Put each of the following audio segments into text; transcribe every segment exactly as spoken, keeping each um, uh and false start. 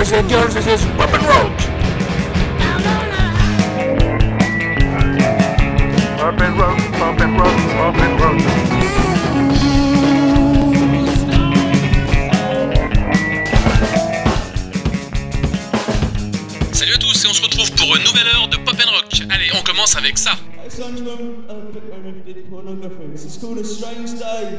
boys and girls, this is Pop and Rock. Pop and Rock, Pop and Rock, Pop and Rock. Salut à tous et on se retrouve pour une nouvelle heure de Pop and Rock. Allez, on commence avec ça. It's called A Strange Day.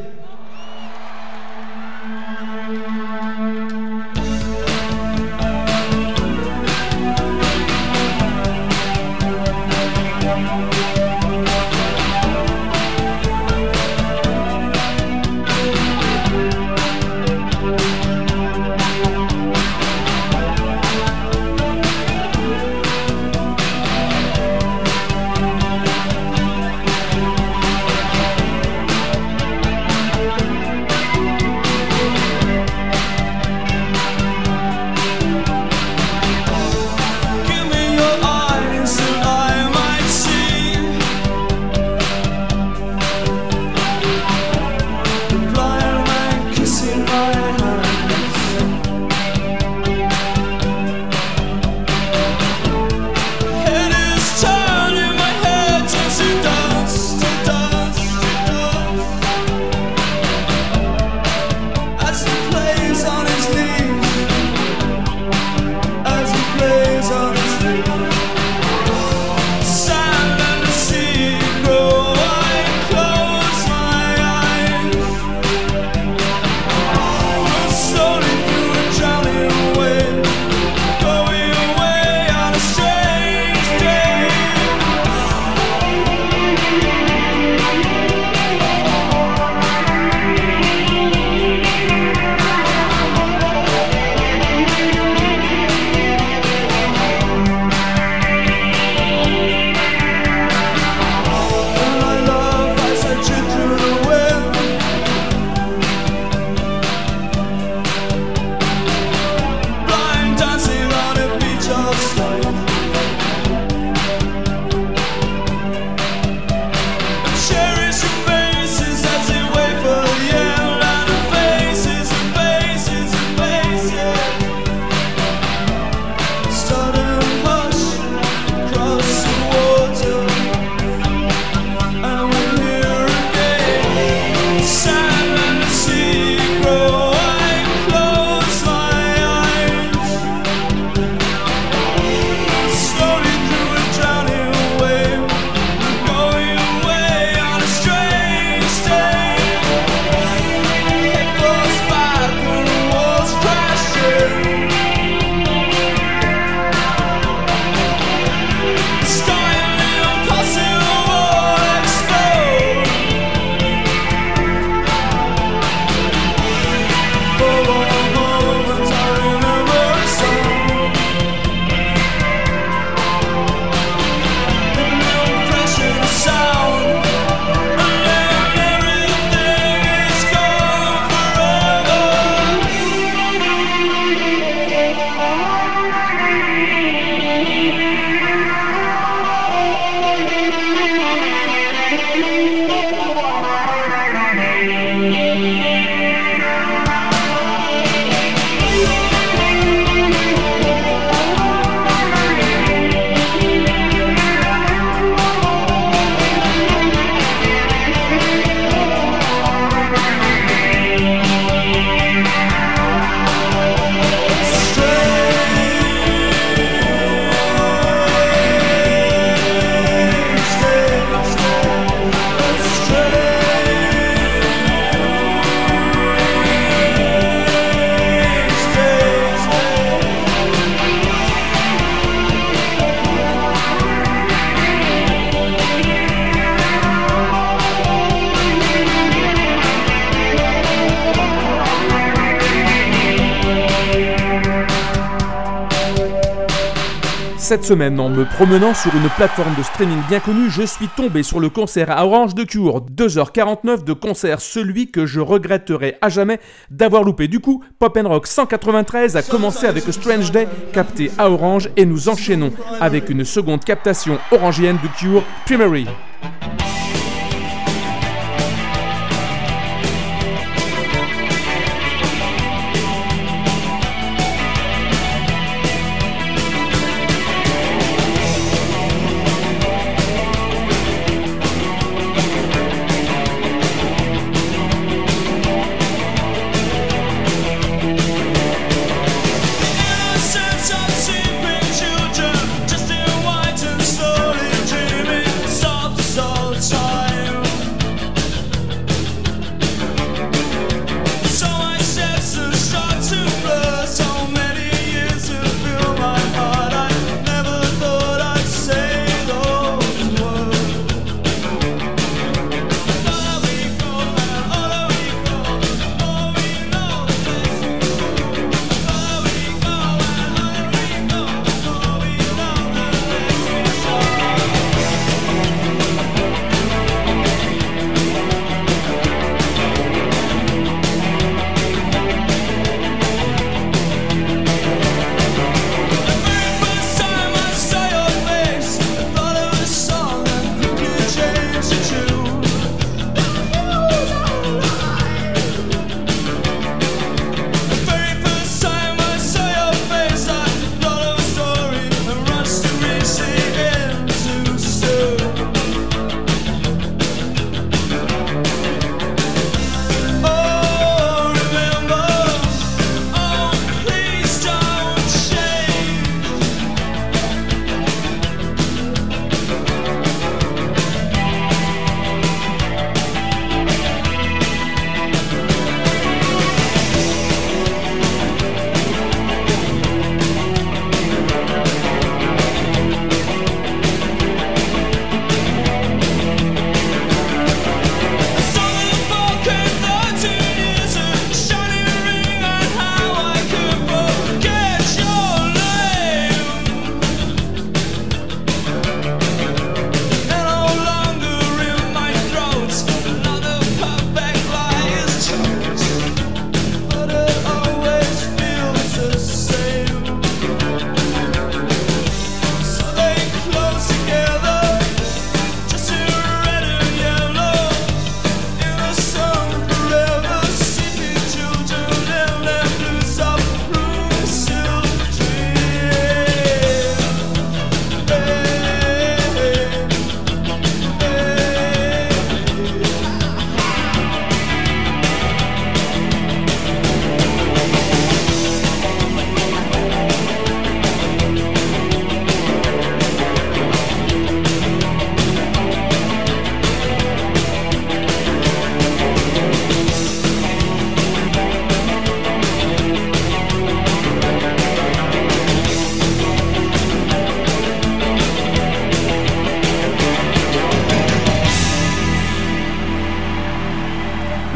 Cette semaine, en me promenant sur une plateforme de streaming bien connue, je suis tombé sur le concert à Orange de Cure. deux heures quarante-neuf de concert, celui que je regretterai à jamais d'avoir loupé. Du coup, Pop and Rock cent quatre-vingt-treize a commencé avec A Strange Day, capté à Orange, et nous enchaînons avec une seconde captation orangienne de Cure, Primary.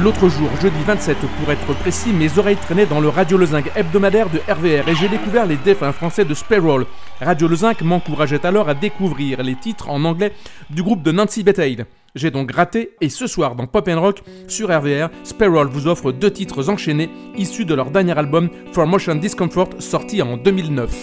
L'autre jour, jeudi vingt-sept pour être précis, mes oreilles traînaient dans le Radio Lezinc hebdomadaire de R V R et j'ai découvert les défunts français de Sparrow. Radio Lezinc m'encourageait alors à découvrir les titres en anglais du groupe de Nancy Bethade. J'ai donc gratté et ce soir dans Pop and Rock sur R V R, Sparrow vous offre deux titres enchaînés issus de leur dernier album For Motion Discomfort sorti en deux mille neuf.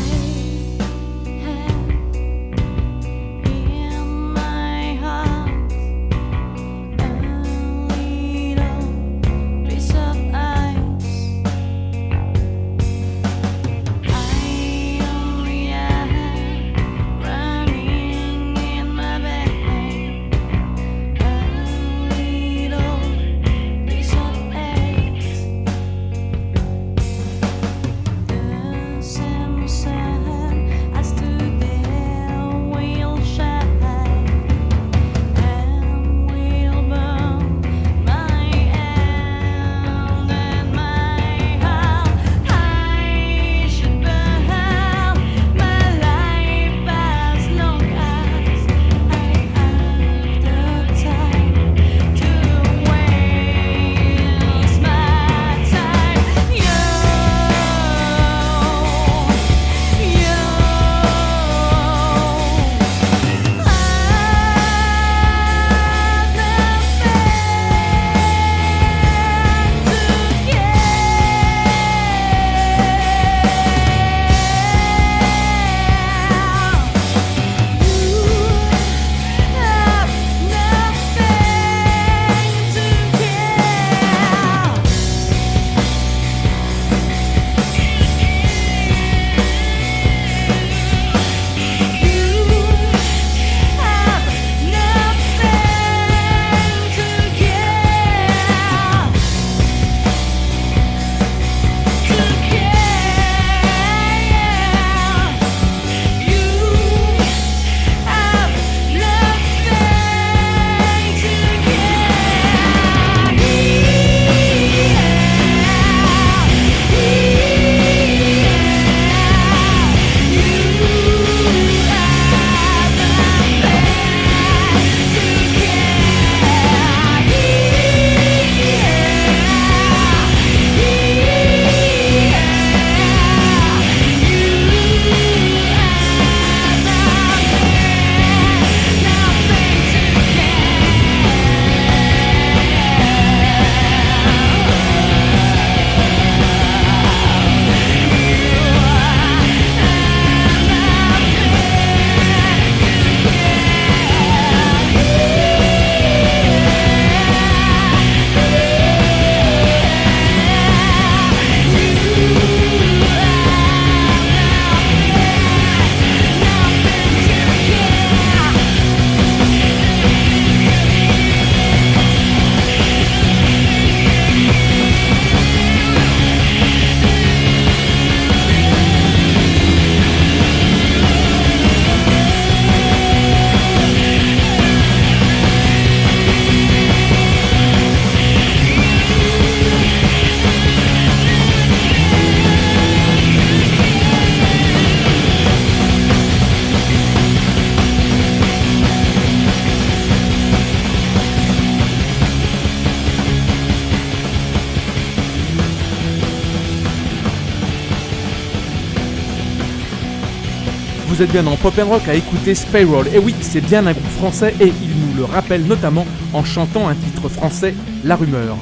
Vous êtes bien dans Pop and Rock à écouter Sparrow. Et oui, c'est bien un groupe français et il nous le rappelle notamment en chantant un titre français, La Rumeur.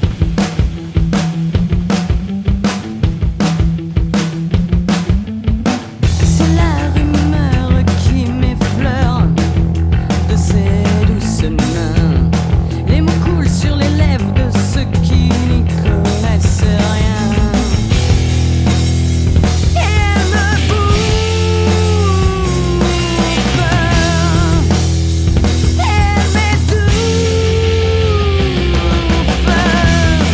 Fun.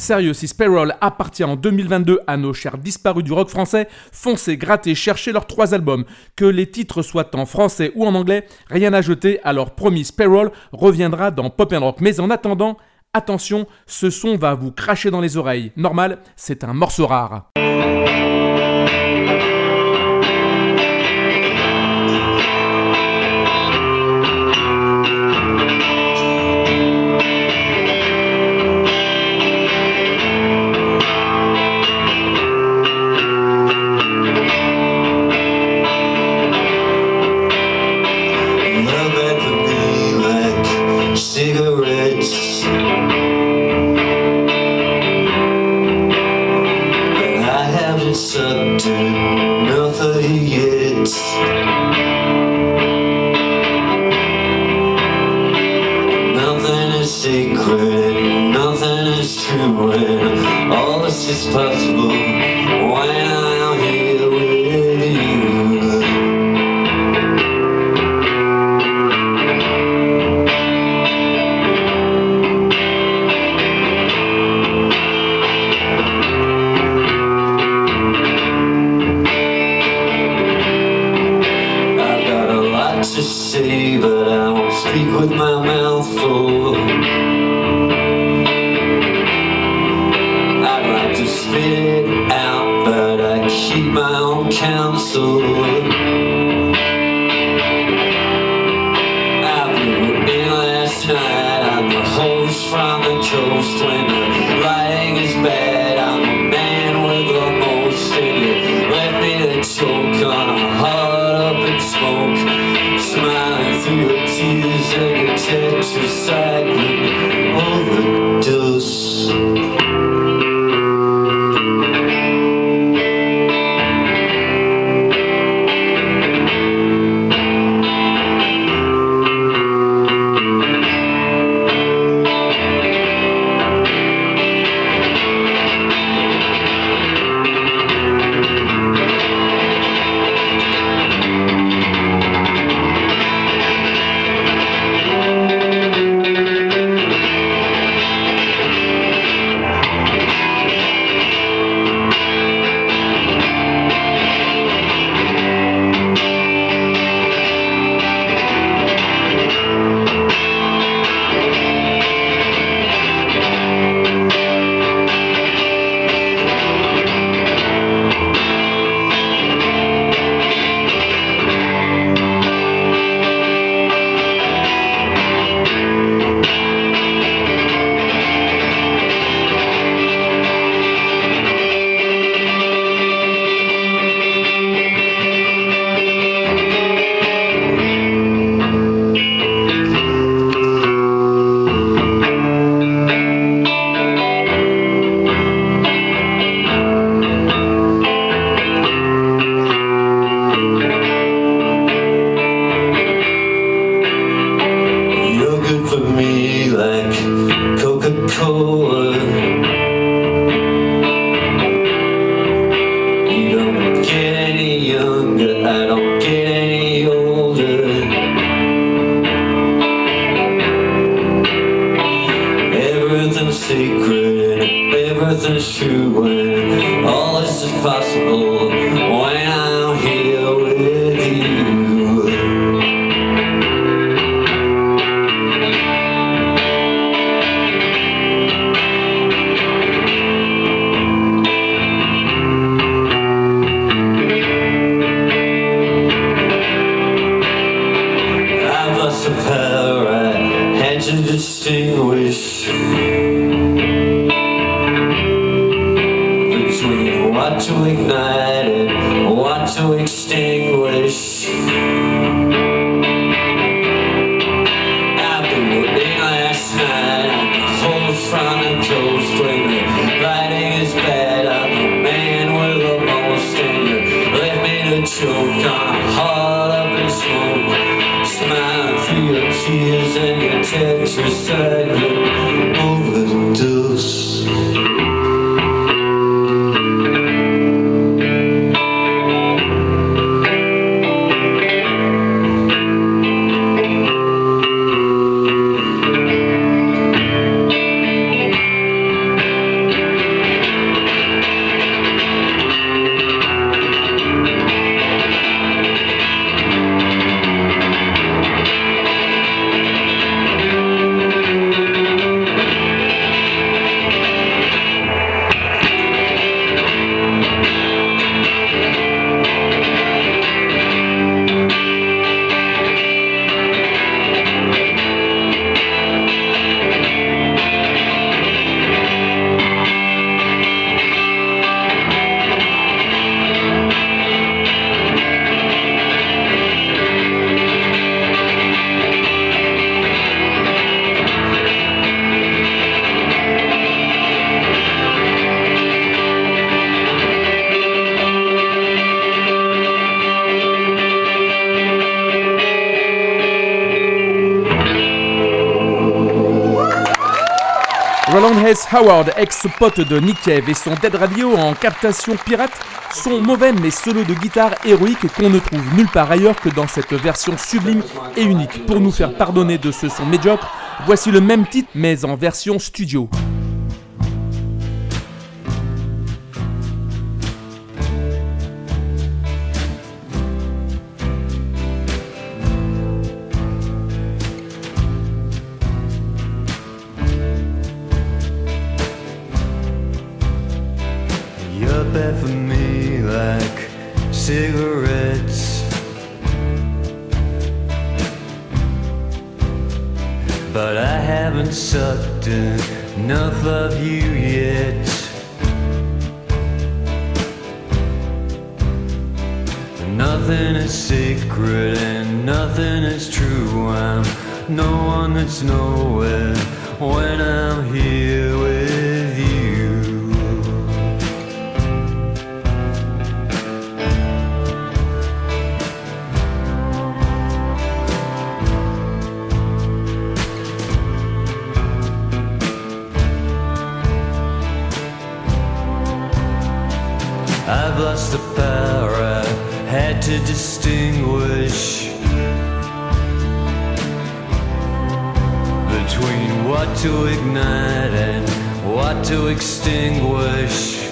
sérieux, si Sparrow appartient en deux mille vingt-deux à nos chers disparus du rock français, foncez, grattez, cherchez leurs trois albums. Que les titres soient en français ou en anglais, rien à jeter, alors promis, Sparrow reviendra dans Pop and Rock. Mais en attendant, attention, ce son va vous cracher dans les oreilles. Normal, c'est un morceau rare. Cigarettes, and I haven't sucked enough of you yet. Nothing is secret, nothing is true, and all this is possible when I'm here with you. To say, but I won't speak with my mouth full. I'd like to spit it out, but I keep my own counsel. I blew in last night. I'm the host from the coast. When the lighting is bad, I'm a man with the most. And you left me to choke on a heart up in smoke. Smiling through your tears and your tetracycline overdose. Everything's true and all this is possible when I'm here with you. I've lost the power I had to distinguish between what to ignite and what to extinguish. I've been working last night on the holes from the coast when the lighting is bad. I'm the man with the most, and you left me to choke on a heart up in smoke. Smiling through your tears and your tetracycline overdose. Roland Hayes Howard, ex-pote de Nick Cave, et son Dead Radio en captation pirate sont mauvais mais solos de guitare héroïques qu'on ne trouve nulle part ailleurs que dans cette version sublime et unique. Pour nous faire pardonner de ce son médiocre, voici le même titre mais en version studio. Bad for me like cigarettes, but I haven't sucked enough of you yet. Nothing is sacred and nothing is true. I'm no one that's nowhere when I'm here with you. I've lost the power, I had to distinguish between what to ignite and what to extinguish.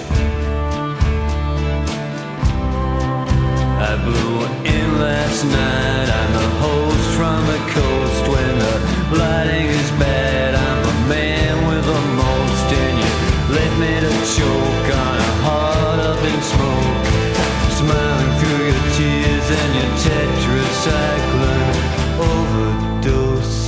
I blew in last night, I'm a host from the coast. When the lighting is bad, I'm a man with the most, and you left me to choke on a heart up in smoke, smiling through your tears and your tetracycline overdose.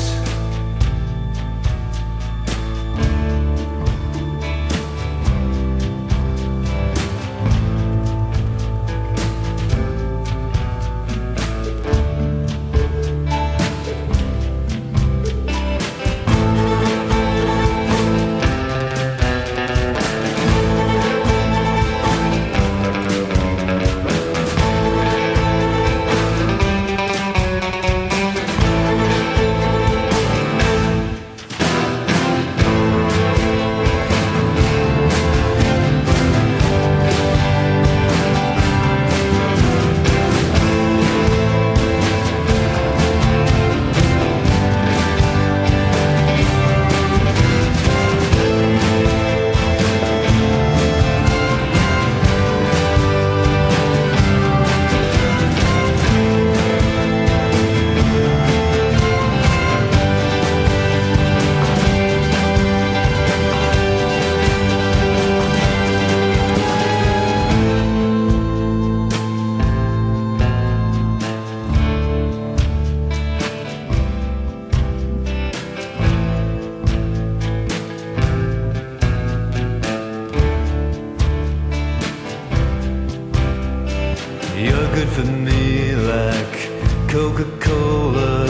You're good for me like Coca-Cola.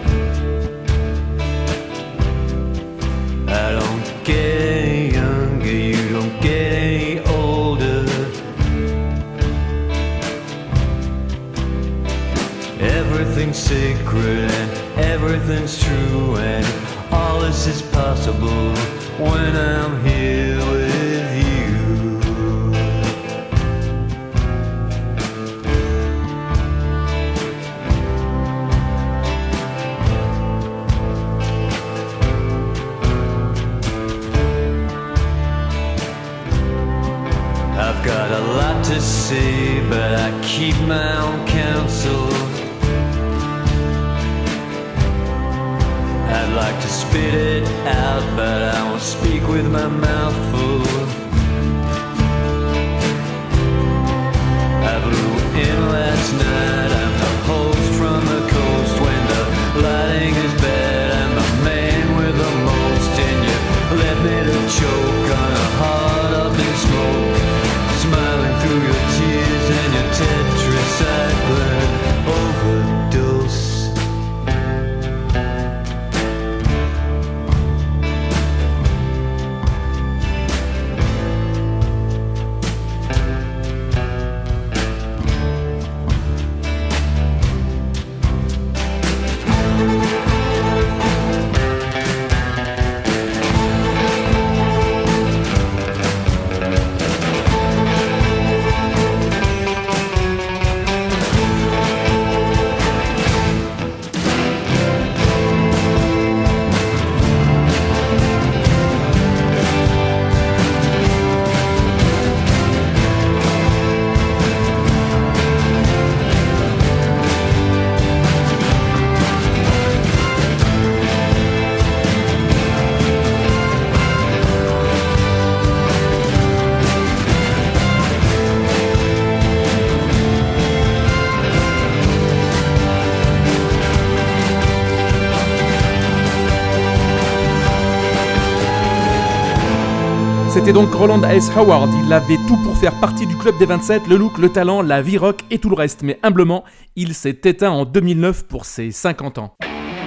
I don't get any younger, you don't get any older. Everything's sacred and everything's true, and all this is possible when I'm here with you. I've got a lot to say, but I keep my own counsel. I'd like to spit it out, but I won't speak with my mouth full. I blew in last night, I'm the host from the coast. When the lighting is bad, I'm the man with the most. And you left me to choke on a heart up in smoke, smiling through your tears and your tetracycline overdose. C'était donc Roland S. Howard. Il avait tout pour faire partie du club des vingt-sept, le look, le talent, la vie rock et tout le reste. Mais humblement, il s'est éteint en deux mille neuf pour ses cinquante ans.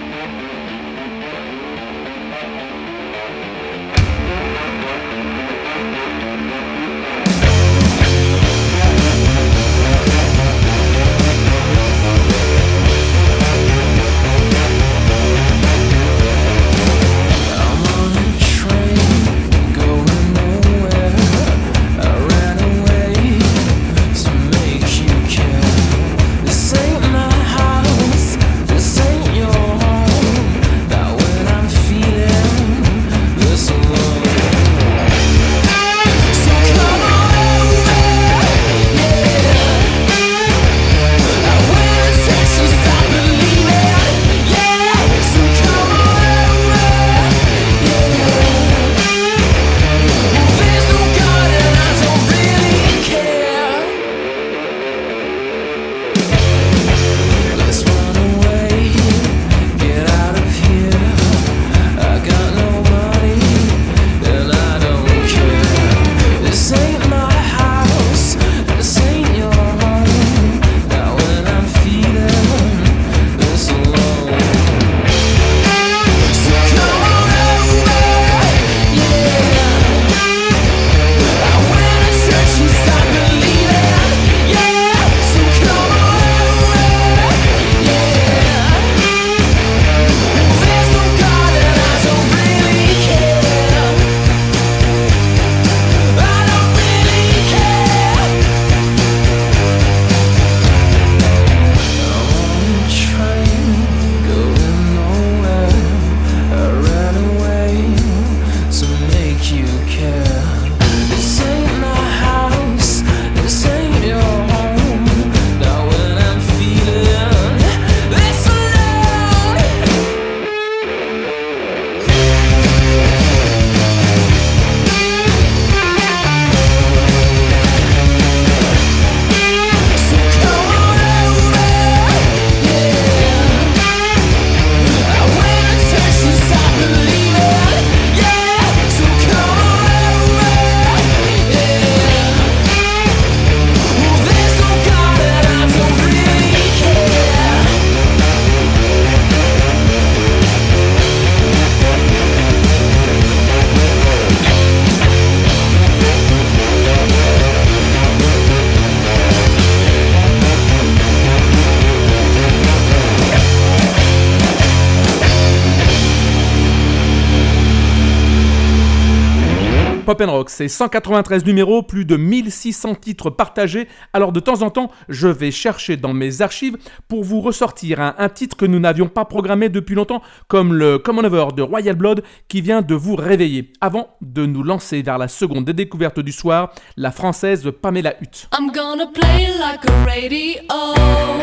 Pop and Rock, c'est cent quatre-vingt-treize numéros, plus de mille six cents titres partagés. Alors de temps en temps, je vais chercher dans mes archives pour vous ressortir un, un titre que nous n'avions pas programmé depuis longtemps, comme le Come On Over de Royal Blood qui vient de vous réveiller. Avant de nous lancer vers la seconde des découvertes du soir, la française Pamela Hutt. I'm gonna play like a radio.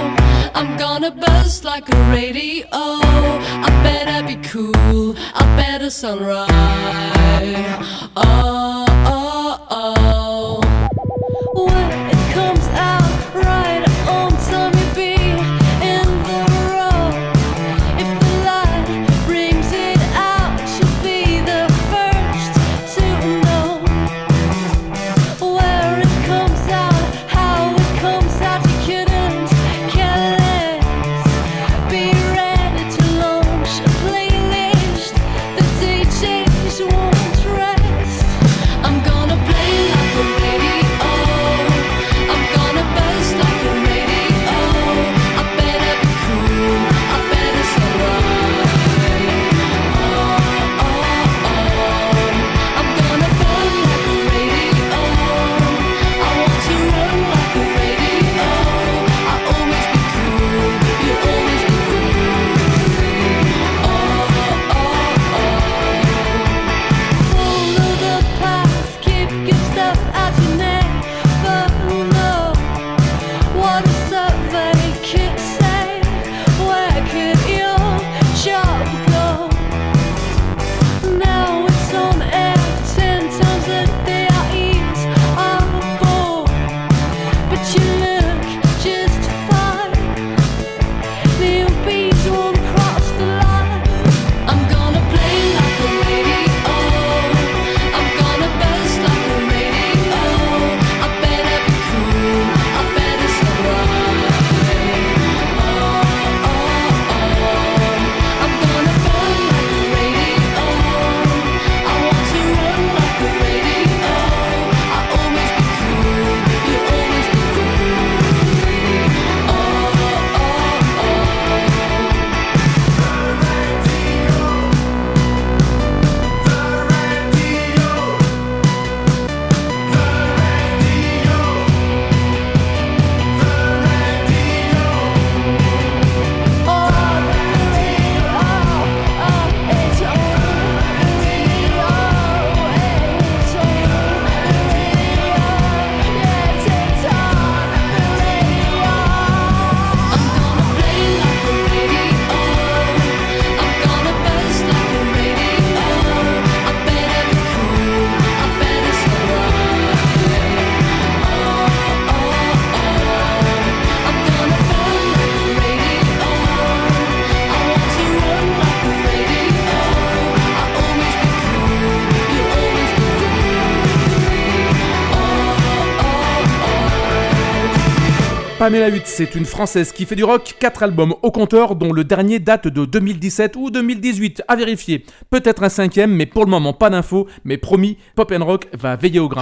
I'm gonna buzz like a radio. I better be cool. I better sunrise. Oh, oh, oh. When it comes out right on time, you be in the road. If the light brings it out, you'll be the first to know. Where it comes out, how it comes out, you couldn't care less. Be ready to launch a playlist. The D Js won't rest. I'm gonna play like Pamela Hutt, c'est une Française qui fait du rock, quatre albums au compteur, dont le dernier date de deux mille dix-sept ou deux mille dix-huit, à vérifier. Peut-être un cinquième, mais pour le moment pas d'infos, mais promis, Pop and Rock va veiller au grain.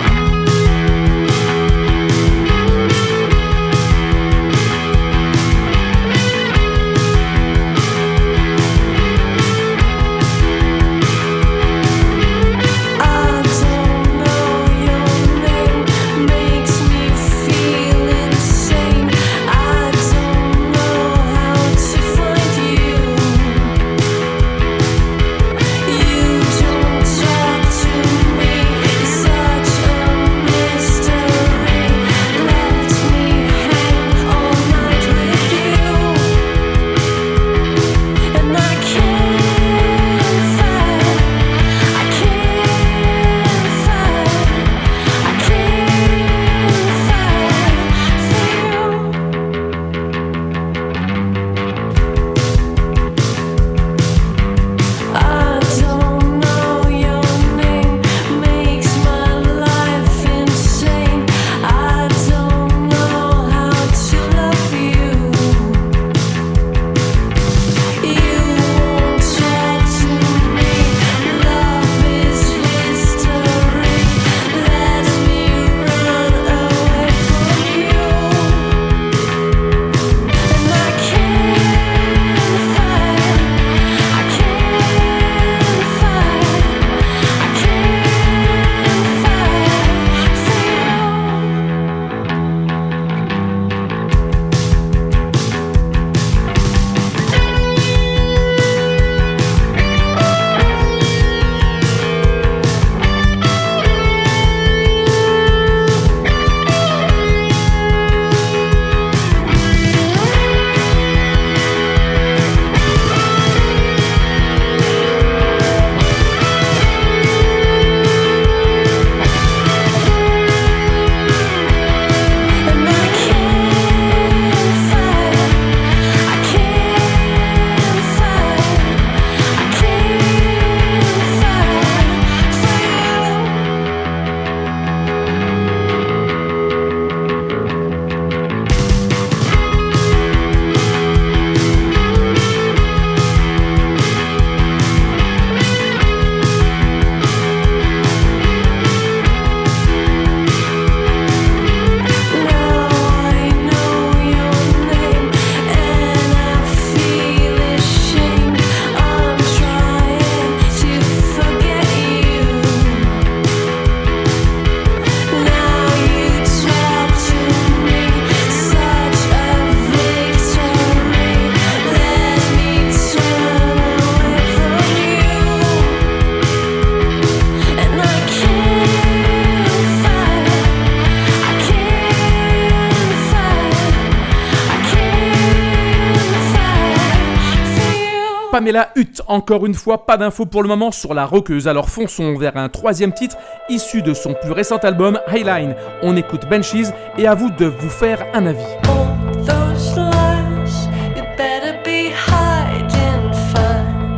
Pamela Hutt, encore une fois, pas d'infos pour le moment sur la rockeuse, alors fonçons vers un troisième titre issu de son plus récent album, Highline. On écoute Banshees et à vous de vous faire un avis. All those lies, you better be hiding fine.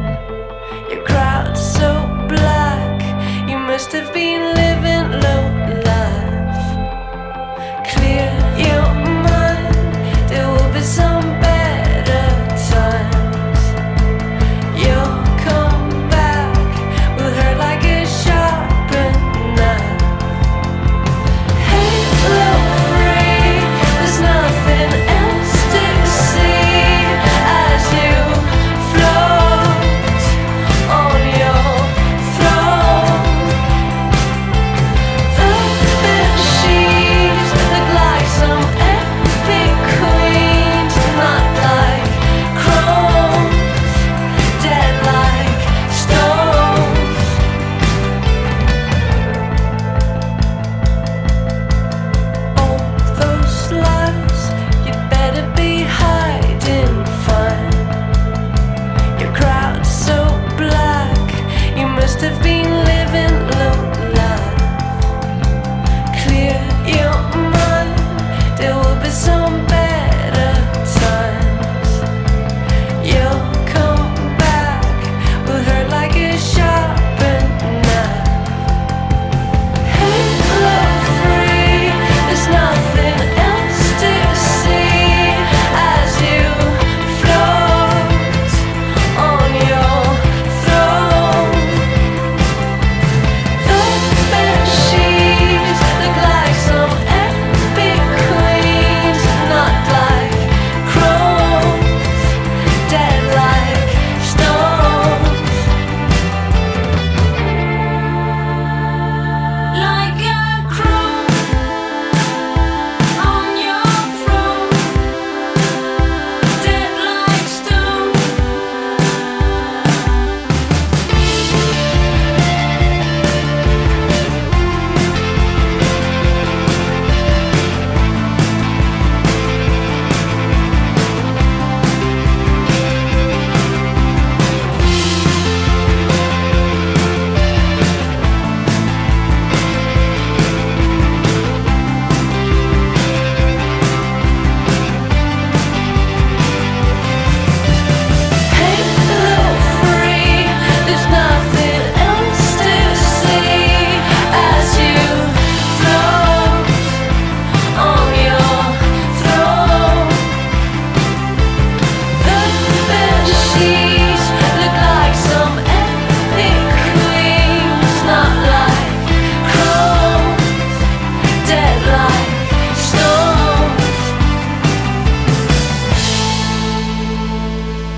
Your crowd's so black, you must have been living low life. Clear your mind, there will be some better times. You'll come back with her like a sharpened knife. Halo free, there's nothing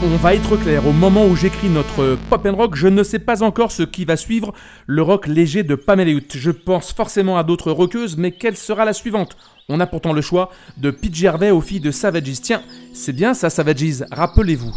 on va être clair, au moment où j'écris notre Pop and Rock, je ne sais pas encore ce qui va suivre le rock léger de Pamela Hout. Je pense forcément à d'autres rockeuses, mais quelle sera la suivante ? On a pourtant le choix de Pete Gervais aux filles de Savages. Tiens, c'est bien ça Savages, rappelez-vous.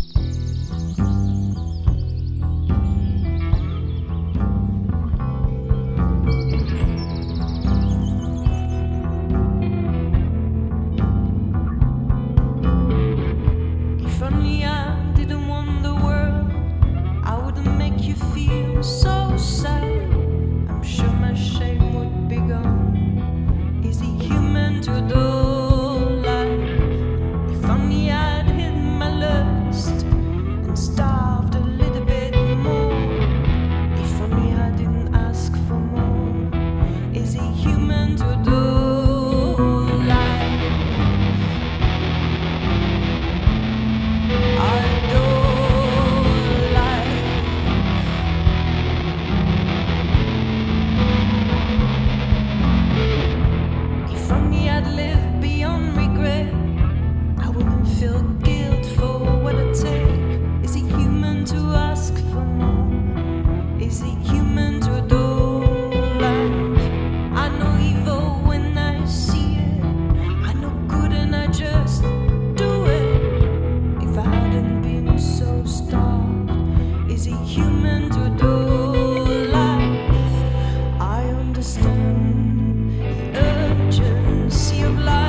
So sad, I'm sure my shame would be gone. Is he human to adore life? If only I'd hidden my lust and starved a little bit more. If only I didn't ask for more. Is he human to adore life? I adore. Feel guilt for what I take. Is he human to ask for more? Is he human to adore life? I know evil when I see it. I know good and I just do it. If I hadn't been so starved, is he human to adore life? I understand the urgency of life.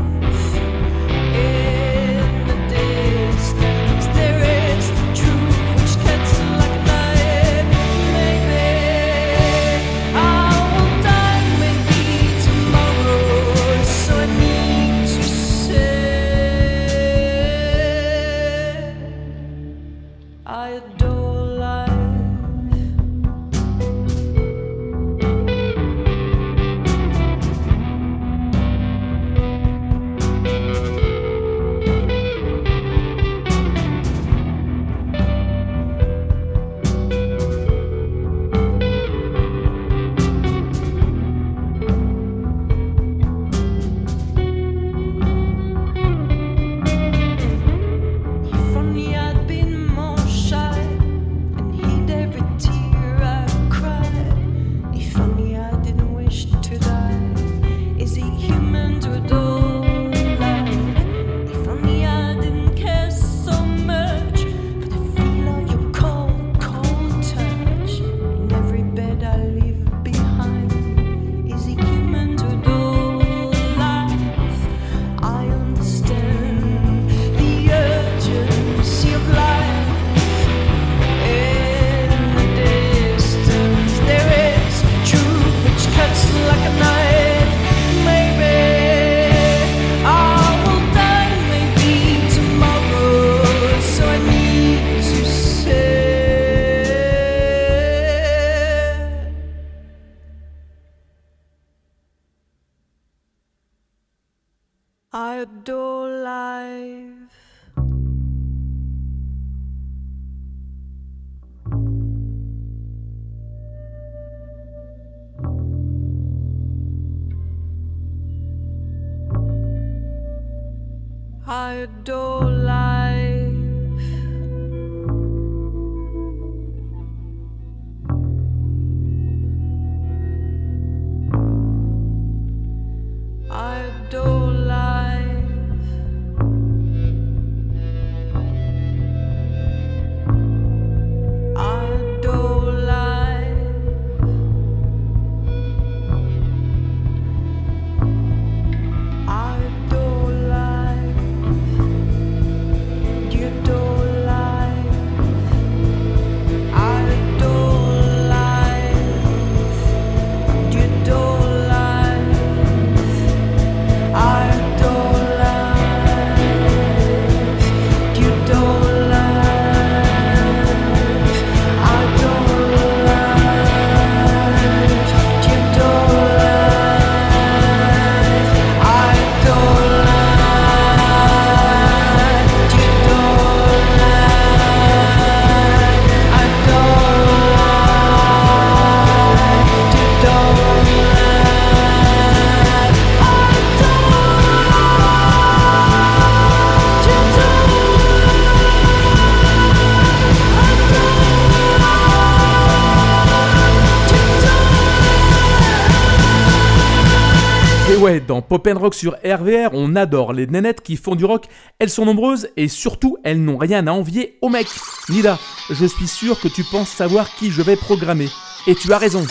I adore life. I adore life. I adore life. I adore life. I adore life. Ouais, dans Pop and Rock sur R V R, on adore les nénettes qui font du rock. Elles sont nombreuses et surtout, elles n'ont rien à envier aux mecs. Nida, je suis sûr que tu penses savoir qui je vais programmer. Et tu as raison.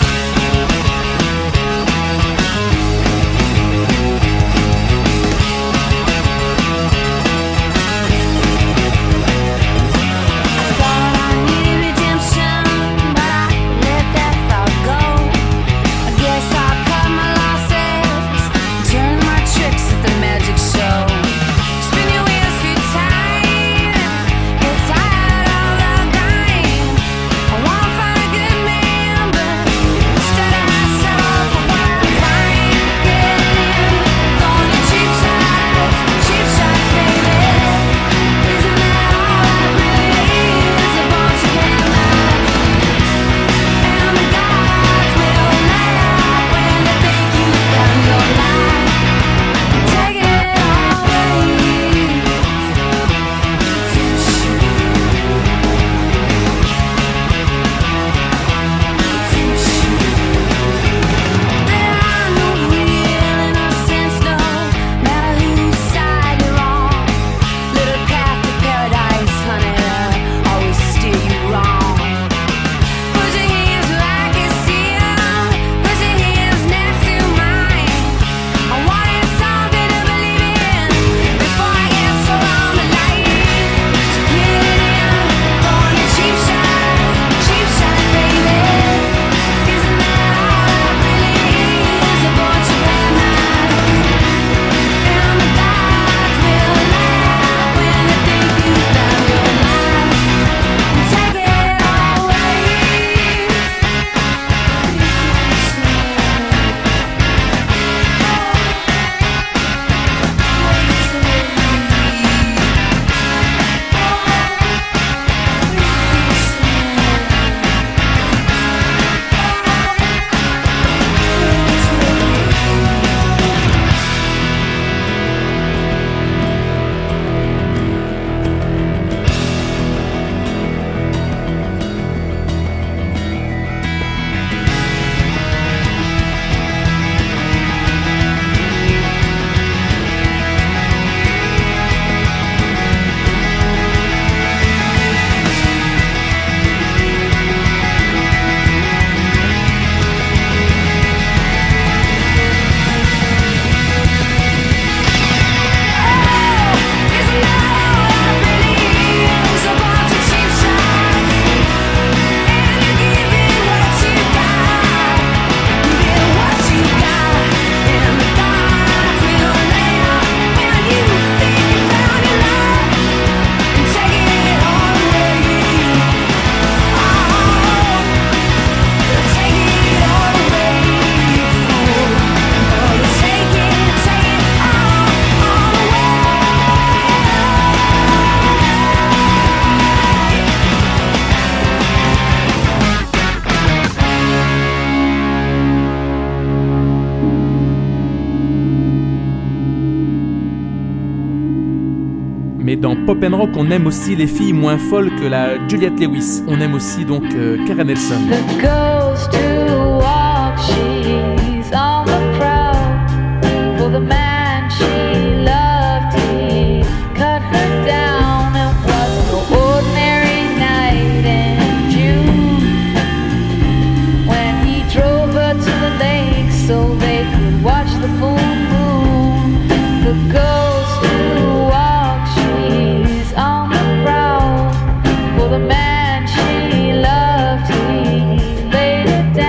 Mais dans Pop and Rock, on aime aussi les filles moins folles que la Juliette Lewis. On aime aussi donc euh, Karen Nelson. The ghost to walk, she's on the prowl for the man she loved. He cut her down. It was no ordinary night in June when he drove her to the lake so they could watch the full moon. The ghost to walk, she's on the prowl for the man she loved. He laid it down.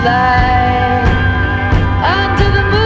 fly onto the moon.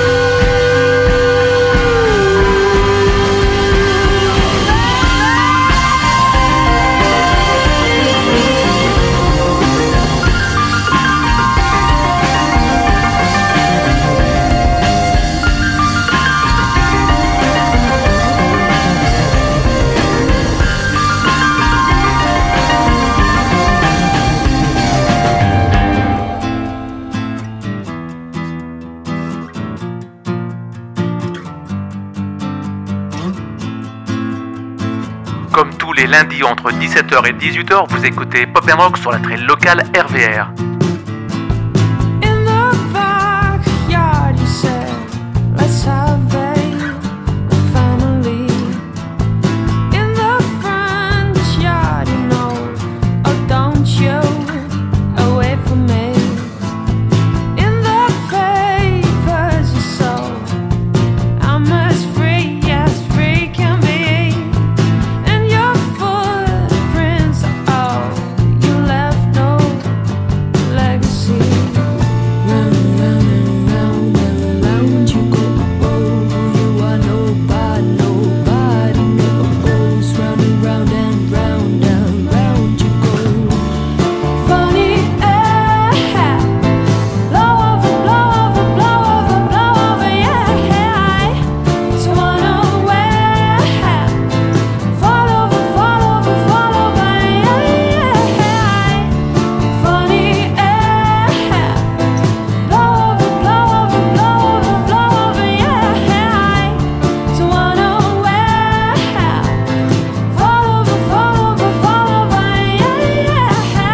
Comme tous les lundis entre dix-sept heures et dix-huit heures, vous écoutez Pop and Rock sur la très locale R V R. In the backyard, you said, let's have a family. In the front yard, you know, oh, don't you away from me. In the papers, you saw, I'm as free as free can be. And your footprints, oh, you left no legacy. Round, round and round and round you go. Oh, you are nobody, nobody knows. Round and round and round and round you go. Funny air, blow over, blow over, blow over, blow over, yeah. So unaware, fall over, fall over, fall over, yeah. Funny air, blow over, blow over, blow over, blow over, yeah. So unaware, fall over, fall over, fall over, yeah.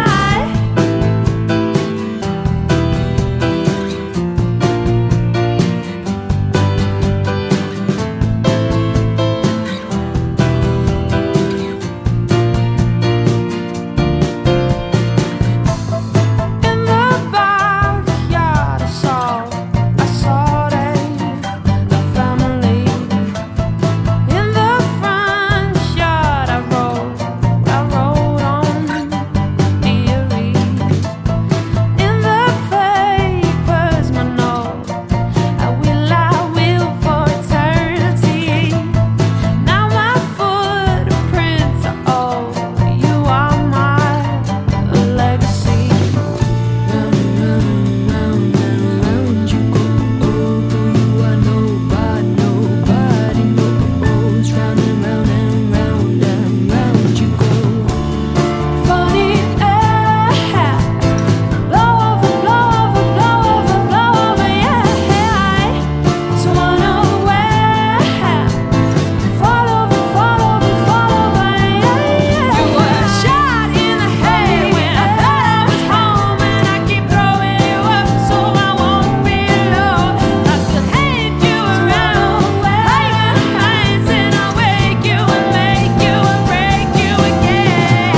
In the backyard, I saw, I saw a family. In the front yard, I wrote, I wrote on diaries. In the papers, my note, I will, I will for eternity. Now my footprints are all, you are my legacy. Round and round and round and round you go. Oh, though you are nobody, nobody knows. Round and round and round and round you go. Funny air, blow over, blow over, blow over, blow over, yeah. So unaware, fall over, fall over, fall over, yeah. You were shot in the head when I thought I was home, and I keep throwing you up so I won't be alone. I still hate you around, hiding behind, and I'll wake you and make you and break you again.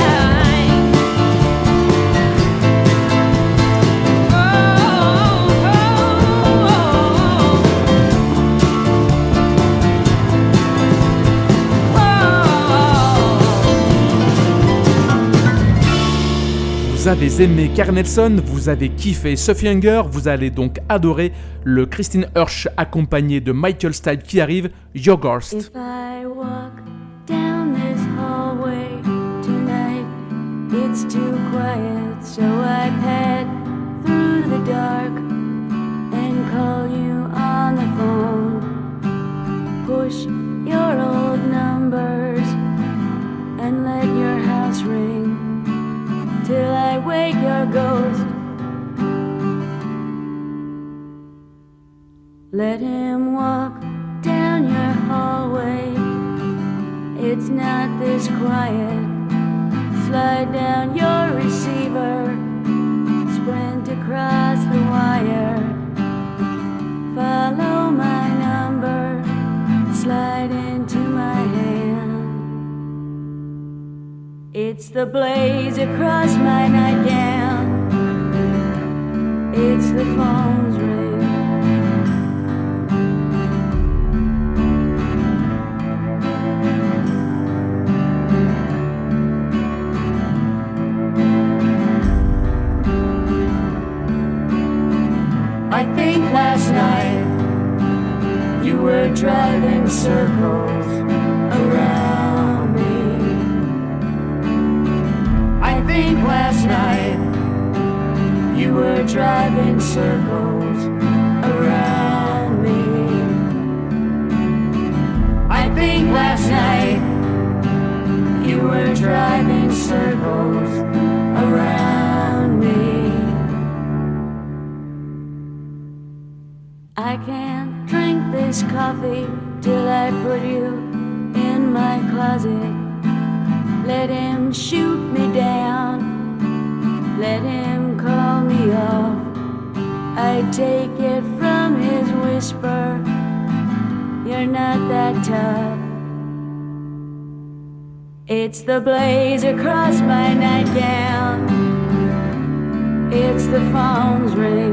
Vous avez aimé Carl Nelson, vous avez kiffé Sophie Hunger, vous allez donc adorer le Christine Hirsch accompagné de Michael Stipe qui arrive, Your Ghost. If I walk down this hallway tonight, it's too quiet, so I pad through the dark and call you on the phone. Push your old numbers and let your house ring till I wake your ghost. Let him walk down your hallway. It's not this quiet. Slide down your receiver, sprint across the wire. Follow my number, slide into my hand. It's the blaze across my nightgown. It's the phone's ring. driving circles around me. I think last night you were driving circles around me. I think last night you were driving circles around me. I can't drink this coffee till I put you in my closet. Let him shoot me down, let him call me off. I take it from his whisper, you're not that tough. It's the blaze across my nightgown, it's the phone's ring.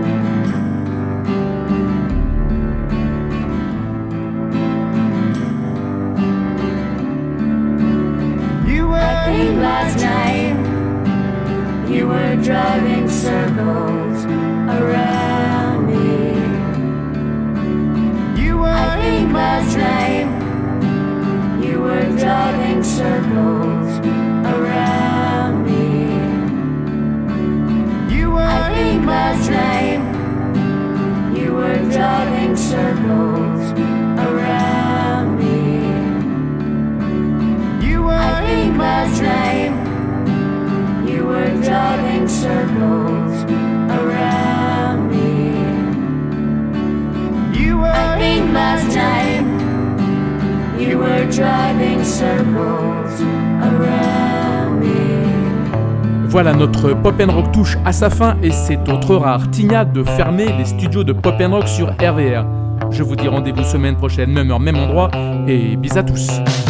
I think last night you were driving circles around me. You were I think last night you were driving circles around me. You were I think last night you were driving circles around me. I think last night you were driving circles around me. You were I think last night you were driving circles around me. Voilà, notre Pop and Rock touche à sa fin et c'est autre rare Tigna de fermer les studios de Pop and Rock sur R V R. Je vous dis rendez-vous semaine prochaine, même heure, même endroit et bis à tous.